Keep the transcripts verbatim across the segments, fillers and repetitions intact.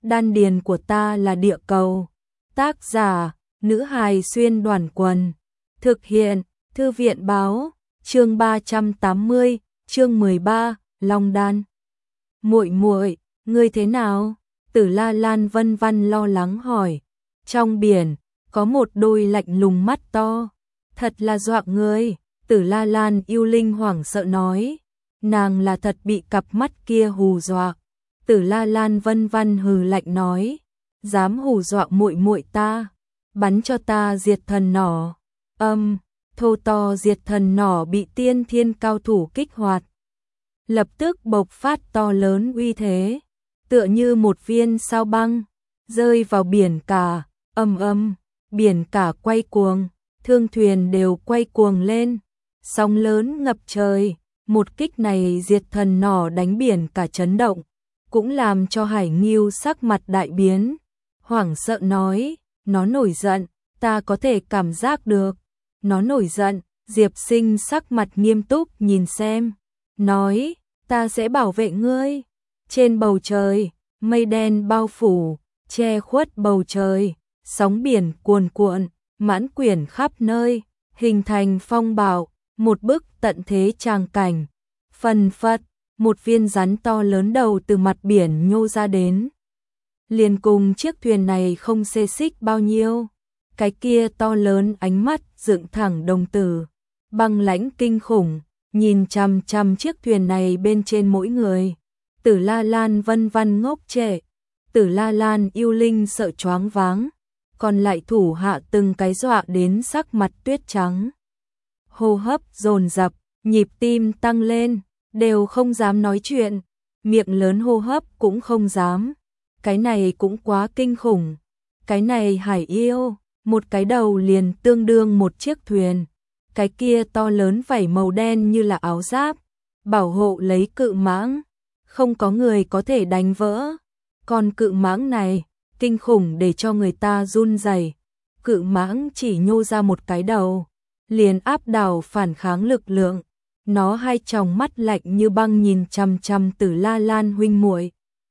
đan điền của ta là địa cầu. Tác giả, nữ hài xuyên đoàn quần. Thực hiện, thư viện báo, chương ba trăm tám mươi, chương mười ba, Long đan. Muội muội, ngươi thế nào? Tử La Lan Vân Vân lo lắng hỏi. Trong biển, có một đôi lạnh lùng mắt to. Thật là dọa người, Tử La Lan yêu linh hoảng sợ nói. Nàng là thật bị cặp mắt kia hù dọa. Tử La Lan Vân Vân hừ lạnh nói. Dám hù dọa muội muội ta, bắn cho ta diệt thần nỏ. Âm, thô to diệt thần nỏ bị tiên thiên cao thủ kích hoạt. Lập tức bộc phát to lớn uy thế, tựa như một viên sao băng, rơi vào biển cả, âm âm, biển cả quay cuồng, thương thuyền đều quay cuồng lên, sóng lớn ngập trời, một kích này diệt thần nỏ đánh biển cả chấn động, cũng làm cho Hải Nghiêu sắc mặt đại biến, hoảng sợ nói, nó nổi giận, ta có thể cảm giác được, nó nổi giận, Diệp Sinh sắc mặt nghiêm túc nhìn xem, nói, ta sẽ bảo vệ ngươi. Trên bầu trời, mây đen bao phủ, che khuất bầu trời, sóng biển cuồn cuộn, mãn quyển khắp nơi, hình thành phong bạo, một bức tận thế tràng cảnh. Phần phật, một viên rắn to lớn đầu từ mặt biển nhô ra đến. Liền cùng chiếc thuyền này không xê xích bao nhiêu. Cái kia to lớn ánh mắt dựng thẳng đồng tử, băng lãnh kinh khủng, nhìn chằm chằm chiếc thuyền này bên trên mỗi người. Tử La Lan Vân Vân ngốc trệ, Tử La Lan yêu linh sợ choáng váng, còn lại thủ hạ từng cái dọa đến sắc mặt tuyết trắng. Hô hấp dồn dập, nhịp tim tăng lên, đều không dám nói chuyện, miệng lớn hô hấp cũng không dám. Cái này cũng quá kinh khủng. Cái này Hải yêu, một cái đầu liền tương đương một chiếc thuyền. Cái kia to lớn vảy màu đen như là áo giáp, bảo hộ lấy cự mãng, không có người có thể đánh vỡ. Còn cự mãng này, kinh khủng để cho người ta run rẩy. Cự mãng chỉ nhô ra một cái đầu, liền áp đảo phản kháng lực lượng. Nó hai tròng mắt lạnh như băng nhìn chằm chằm Tử La Lan huynh muội,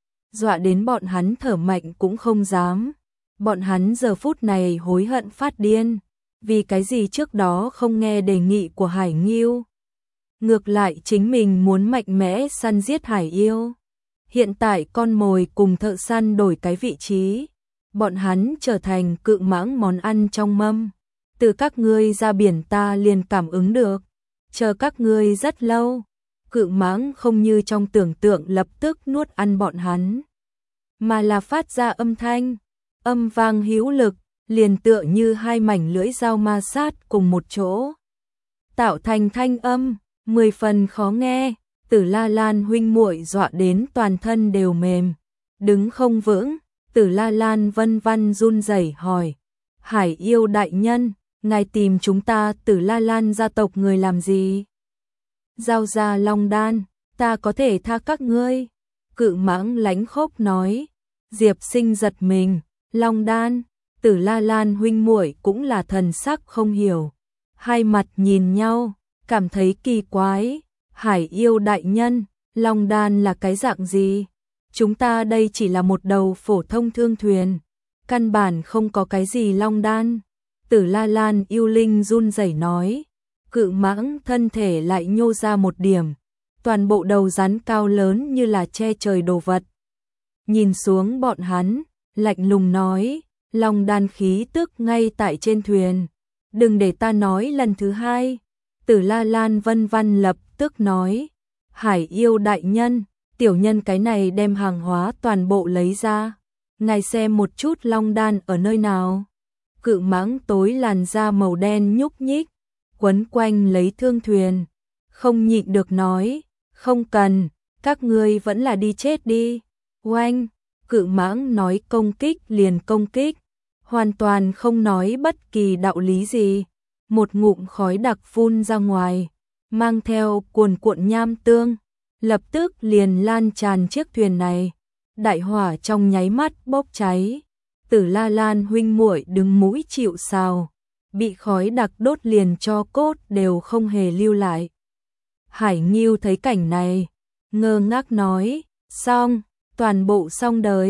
dọa đến bọn hắn thở mạnh cũng không dám. Bọn hắn giờ phút này hối hận phát điên, vì cái gì trước đó không nghe đề nghị của Hải Nghiêu. Ngược lại chính mình muốn mạnh mẽ săn giết Hải yêu. Hiện tại con mồi cùng thợ săn đổi cái vị trí, bọn hắn trở thành cự mãng món ăn trong mâm. Từ các ngươi ra biển ta liền cảm ứng được, chờ các ngươi rất lâu. Cự mãng không như trong tưởng tượng lập tức nuốt ăn bọn hắn, mà là phát ra âm thanh, âm vang hữu lực, liền tựa như hai mảnh lưỡi dao ma sát cùng một chỗ, tạo thành thanh âm mười phần khó nghe. Tử La Lan huynh muội dọa đến toàn thân đều mềm, đứng không vững. Tử La Lan Vân Vân run rẩy hỏi, Hải yêu đại nhân, ngài tìm chúng ta Tử La Lan gia tộc người làm gì? Giao ra Long đan, ta có thể tha các ngươi. Cự mãng lánh khốc nói. Diệp Sinh giật mình, Long đan, Tử La Lan huynh muội cũng là thần sắc không hiểu, hai mặt nhìn nhau, cảm thấy kỳ quái. Hải yêu đại nhân, Long đan là cái dạng gì? Chúng ta đây chỉ là một đầu phổ thông thương thuyền, căn bản không có cái gì Long đan. Tử La Lan yêu linh run rẩy nói. Cự mãng thân thể lại nhô ra một điểm, toàn bộ đầu rắn cao lớn như là che trời đồ vật. Nhìn xuống bọn hắn, lạnh lùng nói, Long đan khí tức ngay tại trên thuyền, đừng để ta nói lần thứ hai. Tử La Lan Vân Vân lập tức nói, Hải yêu đại nhân, tiểu nhân cái này đem hàng hóa toàn bộ lấy ra, ngài xem một chút Long đan ở nơi nào. Cự mãng tối làn da màu đen nhúc nhích, quấn quanh lấy thương thuyền, không nhịn được nói, không cần, các ngươi vẫn là đi chết đi. Oanh, cự mãng nói công kích liền công kích, hoàn toàn không nói bất kỳ đạo lý gì. Một ngụm khói đặc phun ra ngoài, mang theo cuồn cuộn nham tương, lập tức liền lan tràn chiếc thuyền này. Đại hỏa trong nháy mắt bốc cháy. Tử La Lan huynh muội đứng mũi chịu sào, bị khói đặc đốt liền cho cốt đều không hề lưu lại. Hải Nghiêu thấy cảnh này, ngơ ngác nói, xong, toàn bộ xong đời.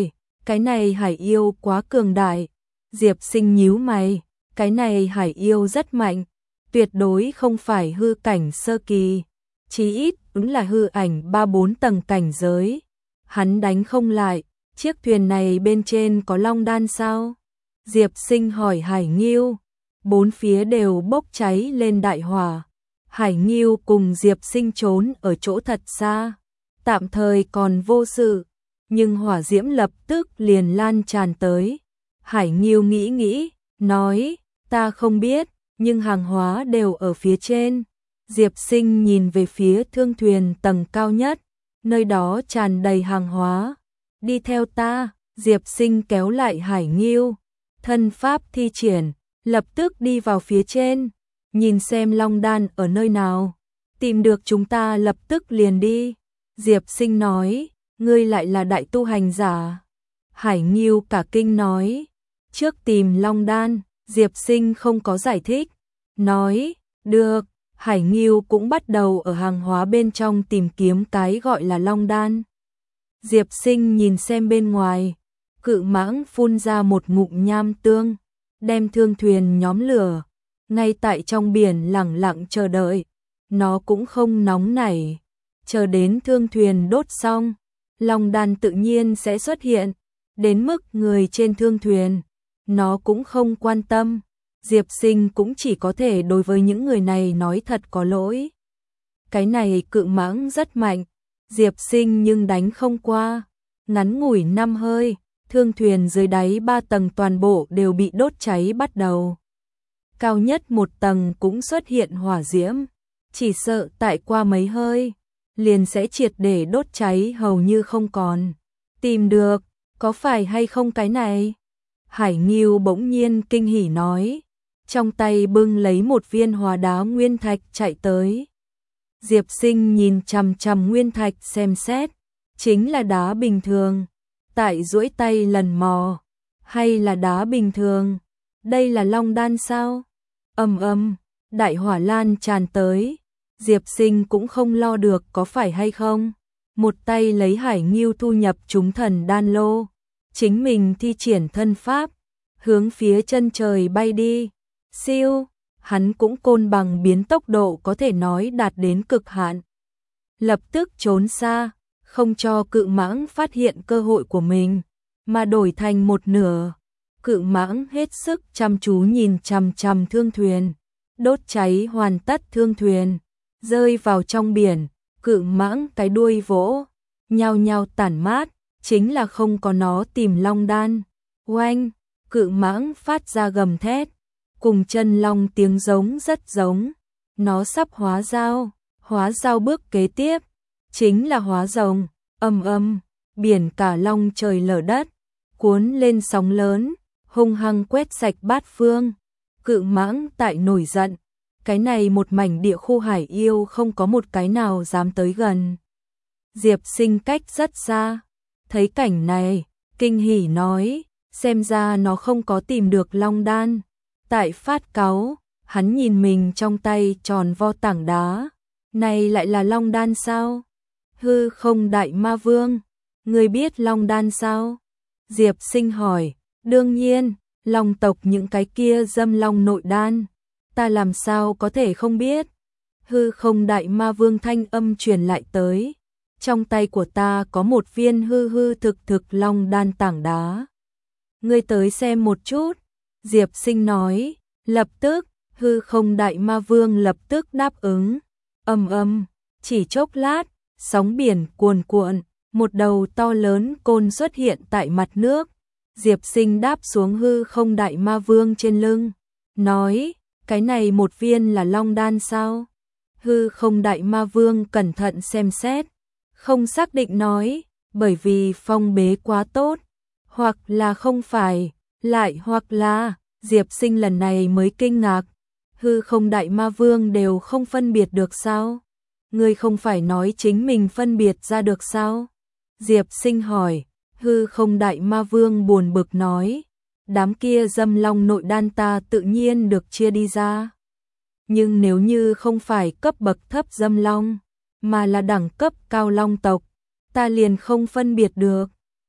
Cái này hải yêu quá cường đại. Diệp Sinh nhíu mày, cái này hải yêu rất mạnh, tuyệt đối không phải hư cảnh sơ kỳ, chí ít cũng là hư ảnh ba bốn tầng cảnh giới. Hắn đánh không lại, chiếc thuyền này bên trên có long đan sao? Diệp Sinh hỏi Hải Nghiêu, bốn phía đều bốc cháy lên đại hỏa. Hải Nghiêu cùng Diệp Sinh trốn ở chỗ thật xa, tạm thời còn vô sự, nhưng hỏa diễm lập tức liền lan tràn tới. Hải Nghiêu nghĩ nghĩ, nói, ta không biết, nhưng hàng hóa đều ở phía trên. Diệp Sinh nhìn về phía thương thuyền tầng cao nhất, nơi đó tràn đầy hàng hóa. Đi theo ta, Diệp Sinh kéo lại Hải Nghiêu, thân pháp thi triển, lập tức đi vào phía trên, nhìn xem long đan ở nơi nào, tìm được chúng ta lập tức liền đi. Diệp Sinh nói, ngươi lại là đại tu hành giả. Hải Nghiêu cả kinh nói, trước tìm long đan. Diệp Sinh không có giải thích, nói, được. Hải Nghiêu cũng bắt đầu ở hàng hóa bên trong tìm kiếm cái gọi là long đan. Diệp Sinh nhìn xem bên ngoài, cự mãng phun ra một ngụm nham tương, đem thương thuyền nhóm lửa, ngay tại trong biển lặng lặng chờ đợi. Nó cũng không nóng nảy, chờ đến thương thuyền đốt xong, long đan tự nhiên sẽ xuất hiện, đến mức người trên thương thuyền, nó cũng không quan tâm. Diệp Sinh cũng chỉ có thể đối với những người này nói thật có lỗi. Cái này cự mãng rất mạnh, Diệp Sinh nhưng đánh không qua. Ngắn ngủi năm hơi, thương thuyền dưới đáy ba tầng toàn bộ đều bị đốt cháy bắt đầu. Cao nhất một tầng cũng xuất hiện hỏa diễm, chỉ sợ tại qua mấy hơi, liền sẽ triệt để đốt cháy hầu như không còn. Tìm được, có phải hay không cái này? Hải Nghiêu bỗng nhiên kinh hỉ nói, trong tay bưng lấy một viên hóa đá nguyên thạch chạy tới. Diệp Sinh nhìn chằm chằm nguyên thạch xem xét, chính là đá bình thường. Tại duỗi tay lần mò, hay là đá bình thường? Đây là long đan sao? Ầm ầm, đại hỏa lan tràn tới. Diệp Sinh cũng không lo được có phải hay không, một tay lấy Hải Nghiêu thu nhập chúng thần đan lô, chính mình thi triển thân pháp, hướng phía chân trời bay đi. Siêu, hắn cũng côn bằng biến tốc độ có thể nói đạt đến cực hạn. Lập tức trốn xa, không cho cự mãng phát hiện cơ hội của mình, mà đổi thành một nửa. Cự mãng hết sức chăm chú nhìn chằm chằm thương thuyền, đốt cháy hoàn tất thương thuyền, rơi vào trong biển. Cự mãng cái đuôi vỗ, nhao nhao tản mát, chính là không có nó tìm long đan. Oanh, cự mãng phát ra gầm thét, cùng chân long tiếng giống rất giống. Nó sắp hóa dao, hóa dao bước kế tiếp, chính là hóa rồng. Âm âm, biển cả long trời lở đất, cuốn lên sóng lớn, hung hăng quét sạch bát phương. Cự mãng tại nổi giận, cái này một mảnh địa khu hải yêu không có một cái nào dám tới gần. Diệp Sinh cách rất xa, thấy cảnh này, kinh hỉ nói, xem ra nó không có tìm được long đan. Tại phát cáu, hắn nhìn mình trong tay tròn vo tảng đá, này lại là long đan sao? Hư không đại ma vương, người biết long đan sao? Diệp Sinh hỏi, đương nhiên, long tộc những cái kia dâm long nội đan, ta làm sao có thể không biết. Hư không đại ma vương thanh âm truyền lại tới, trong tay của ta có một viên hư hư thực thực long đan tảng đá. Ngươi tới xem một chút. Diệp Sinh nói, lập tức, hư không đại ma vương lập tức đáp ứng. Ầm ầm, chỉ chốc lát, sóng biển cuồn cuộn, một đầu to lớn côn xuất hiện tại mặt nước. Diệp Sinh đáp xuống hư không đại ma vương trên lưng, nói, cái này một viên là long đan sao? Hư không đại ma vương cẩn thận xem xét, không xác định nói, bởi vì phong bế quá tốt, hoặc là không phải, lại hoặc là, Diệp Sinh lần này mới kinh ngạc, hư không đại ma vương đều không phân biệt được sao? Ngươi không phải nói chính mình phân biệt ra được sao? Diệp Sinh hỏi, hư không đại ma vương buồn bực nói, đám kia dâm long nội đan ta tự nhiên được chia đi ra. Nhưng nếu như không phải cấp bậc thấp dâm long, mà là đẳng cấp cao long tộc, ta liền không phân biệt được.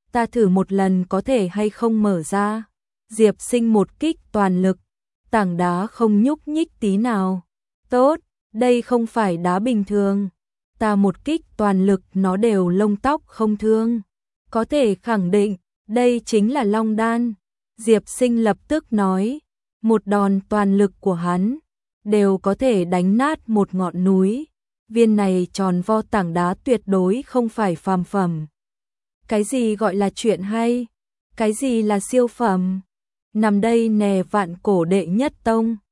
ta thử một lần có thể hay không mở ra. Diệp Sinh một kích toàn lực, tảng đá không nhúc nhích tí nào. Tốt, đây không phải đá bình thường. Ta một kích toàn lực nó đều lông tóc không thương. Có thể khẳng định, đây chính là Long Đan. Diệp Sinh lập tức nói, một đòn toàn lực của hắn, đều có thể đánh nát một ngọn núi. Viên này tròn vo tảng đá tuyệt đối không phải phàm phẩm. Cái gì gọi là chuyện hay? Cái gì là siêu phẩm? Nằm đây nè vạn cổ đệ nhất tông.